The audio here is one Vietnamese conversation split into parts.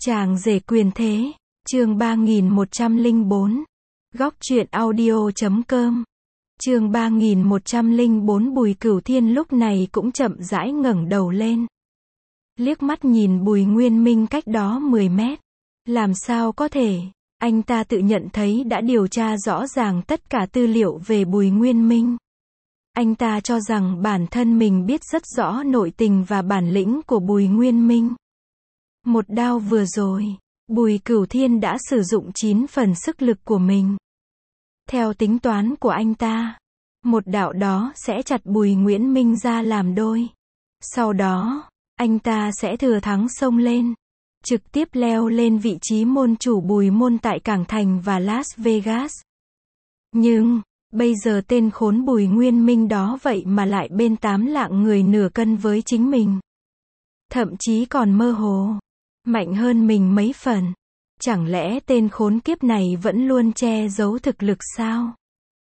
Chàng rể quyền thế, chương 3104. Góc truyện audio.com. Chương 3104. Bùi Cửu Thiên lúc này cũng chậm rãi ngẩng đầu lên. Liếc mắt nhìn Bùi Nguyên Minh cách đó 10 mét. Làm sao có thể, anh ta tự nhận thấy đã điều tra rõ ràng tất cả tư liệu về Bùi Nguyên Minh. Anh ta cho rằng bản thân mình biết rất rõ nội tình và bản lĩnh của Bùi Nguyên Minh. Một đao vừa rồi, Bùi Cửu Thiên đã sử dụng 9 phần sức lực của mình. Theo tính toán của anh ta, một đạo đó sẽ chặt Bùi Nguyễn Minh ra làm đôi. Sau đó, anh ta sẽ thừa thắng xông lên, trực tiếp leo lên vị trí môn chủ Bùi môn tại Cảng Thành và Las Vegas. Nhưng, bây giờ tên khốn Bùi Nguyên Minh đó vậy mà lại bên 8 lạng người nửa cân với chính mình. Thậm chí còn mơ hồ mạnh hơn mình mấy phần. Chẳng lẽ tên khốn kiếp này vẫn luôn che giấu thực lực sao?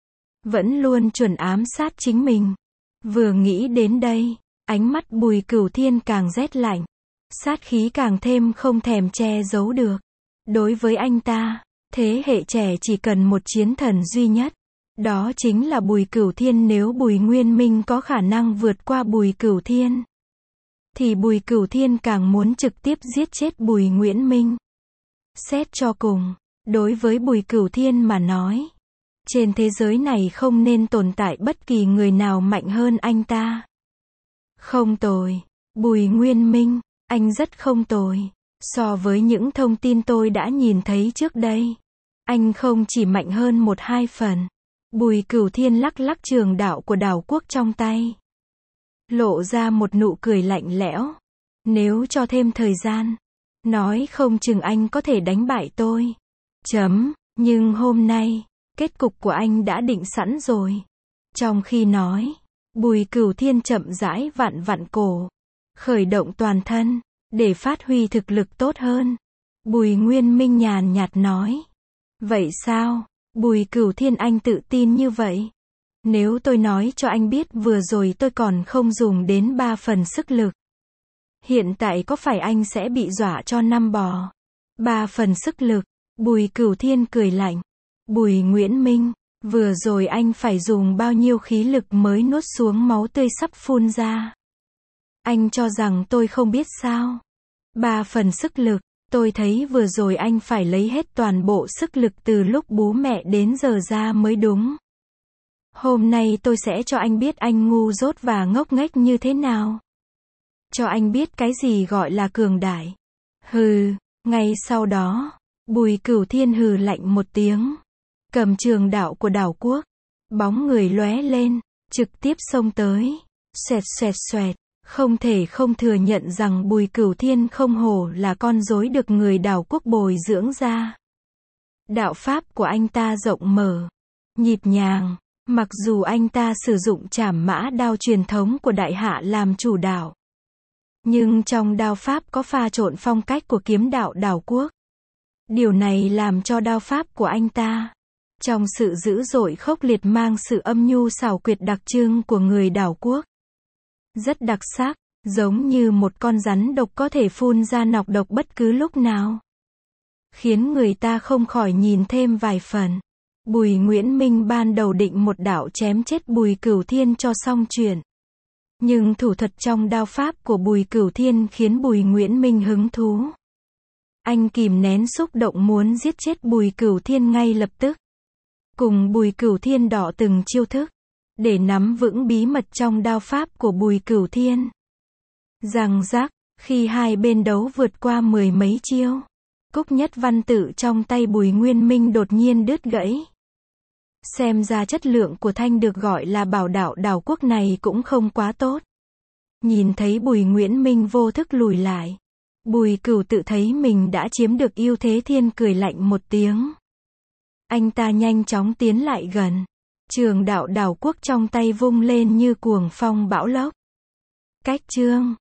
Vẫn luôn chuẩn ám sát chính mình. Vừa nghĩ đến đây, ánh mắt Bùi Cửu Thiên càng rét lạnh. Sát khí càng thêm không thèm che giấu được. Đối với anh ta, thế hệ trẻ chỉ cần một chiến thần duy nhất. Đó chính là Bùi Cửu Thiên. Nếu Bùi Nguyên Minh có khả năng vượt qua Bùi Cửu Thiên, thì Bùi Cửu Thiên càng muốn trực tiếp giết chết Bùi Nguyễn Minh. Xét cho cùng, đối với Bùi Cửu Thiên mà nói, trên thế giới này không nên tồn tại bất kỳ người nào mạnh hơn anh ta. Không tồi, Bùi Nguyên Minh, anh rất không tồi. So với những thông tin tôi đã nhìn thấy trước đây, anh không chỉ mạnh hơn 1-2 phần. Bùi Cửu Thiên lắc lắc trường đao của đảo quốc trong tay, lộ ra một nụ cười lạnh lẽo. Nếu cho thêm thời gian, nói không chừng anh có thể đánh bại tôi. Nhưng hôm nay, kết cục của anh đã định sẵn rồi. Trong khi nói, Bùi Cửu Thiên chậm rãi vặn vặn cổ, khởi động toàn thân, để phát huy thực lực tốt hơn. Bùi Nguyên Minh nhàn nhạt nói. Vậy sao? Bùi Cửu Thiên, anh tự tin như vậy? Nếu tôi nói cho anh biết vừa rồi tôi còn không dùng đến 3 phần sức lực, hiện tại có phải anh sẽ bị dọa cho 5 bò? 3 phần sức lực? Bùi Cửu Thiên cười lạnh. Bùi Nguyễn Minh, vừa rồi anh phải dùng bao nhiêu khí lực mới nuốt xuống máu tươi sắp phun ra? Anh cho rằng tôi không biết sao? 3 phần sức lực, tôi thấy vừa rồi anh phải lấy hết toàn bộ sức lực từ lúc bú mẹ đến giờ ra mới đúng. Hôm nay tôi sẽ cho anh biết anh ngu dốt và ngốc nghếch như thế nào. Cho anh biết cái gì gọi là cường đại. Hừ. Ngay sau đó, Bùi Cửu Thiên hừ lạnh một tiếng, cầm trường đao của đảo quốc, bóng người lóe lên, trực tiếp xông tới. Xoẹt xoẹt xoẹt. Không thể không thừa nhận rằng Bùi Cửu Thiên không hổ là con rối được người đảo quốc bồi dưỡng ra. Đạo pháp của anh ta rộng mở, nhịp nhàng. Mặc dù anh ta sử dụng trảm mã đao truyền thống của Đại Hạ làm chủ đạo, nhưng trong đao pháp có pha trộn phong cách của kiếm đạo đảo quốc. Điều này làm cho đao pháp của anh ta, trong sự dữ dội khốc liệt mang sự âm nhu xảo quyệt đặc trưng của người đảo quốc. Rất đặc sắc, giống như một con rắn độc có thể phun ra nọc độc bất cứ lúc nào. Khiến người ta không khỏi nhìn thêm vài phần. Bùi Nguyễn Minh ban đầu định một đạo chém chết Bùi Cửu Thiên cho xong chuyện. Nhưng thủ thuật trong đao pháp của Bùi Cửu Thiên khiến Bùi Nguyễn Minh hứng thú. Anh kìm nén xúc động muốn giết chết Bùi Cửu Thiên ngay lập tức. Cùng Bùi Cửu Thiên đọ từng chiêu thức, để nắm vững bí mật trong đao pháp của Bùi Cửu Thiên. Răng rắc, khi hai bên đấu vượt qua 10 mấy chiêu, Cúc Nhất Văn Tự trong tay Bùi Nguyên Minh đột nhiên đứt gãy. Xem ra chất lượng của thanh được gọi là bảo đạo đảo quốc này cũng không quá tốt. Nhìn thấy Bùi Nguyễn Minh vô thức lùi lại, Bùi Cửu tự thấy mình đã chiếm được ưu thế. Thiên cười lạnh một tiếng. Anh ta nhanh chóng tiến lại gần, trường đao đảo quốc trong tay vung lên như cuồng phong bão lốc. Cách chương